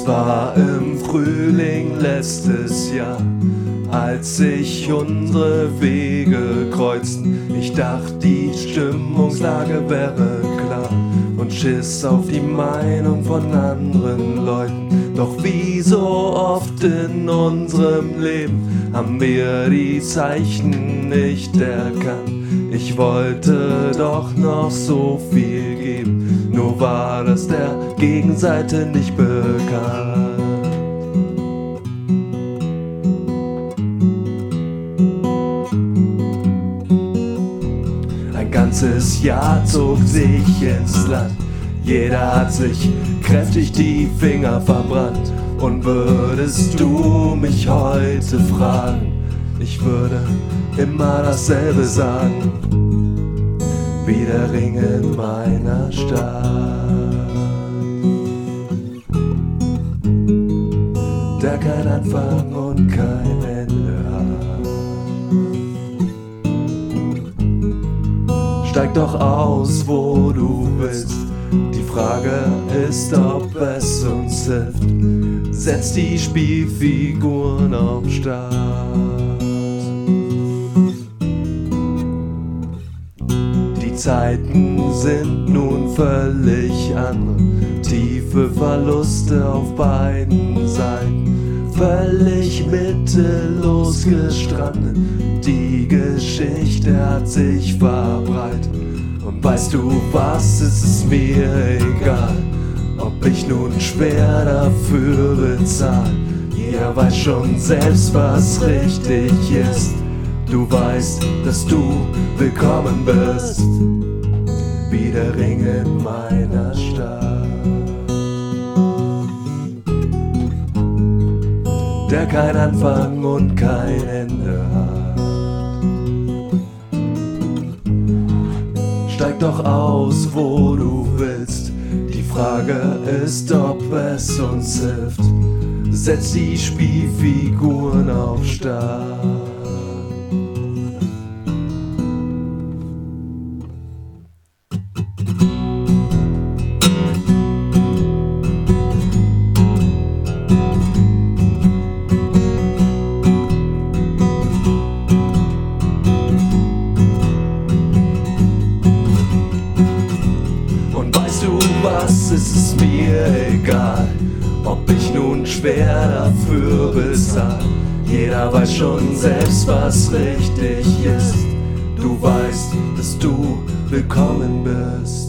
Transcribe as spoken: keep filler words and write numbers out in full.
war im Frühling letztes Jahr, als sich unsere Wege kreuzten. Ich dachte, die Stimmungslage wäre klar und schiss auf die Meinung von anderen Leuten. Doch wie so oft in unserem Leben haben wir die Zeichen nicht erkannt. Ich wollte doch noch so viel geben, nur war das der Gegenseite nicht bekannt. Ein ganzes Jahr zog sich ins Land, jeder hat sich kräftig die Finger verbrannt. Und würdest du mich heute fragen, ich würde immer dasselbe sagen, wie der Ring in meiner Stadt, der kein Anfang und kein Ende hat. Steig doch aus, wo du willst, die Frage ist, ob es uns hilft. Setz die Spielfiguren auf Start. Die Zeiten sind nun völlig andere, tiefe Verluste auf beiden Seiten, völlig mittellos gestrandet. Die Geschichte hat sich verbreitet. Und weißt du was, es ist mir egal, ob ich nun schwer dafür bezahl. Jeder weiß schon selbst, was richtig ist. Du weißt, dass du willkommen bist, wie der Ring in meiner Stadt, der kein Anfang und kein Ende hat. Steig doch aus, wo du willst, die Frage ist, ob es uns hilft. Setz die Spielfiguren auf Start. Was, es ist mir egal, ob ich nun schwer dafür bezahl. Jeder weiß schon selbst, was richtig ist. Du weißt, dass du willkommen bist.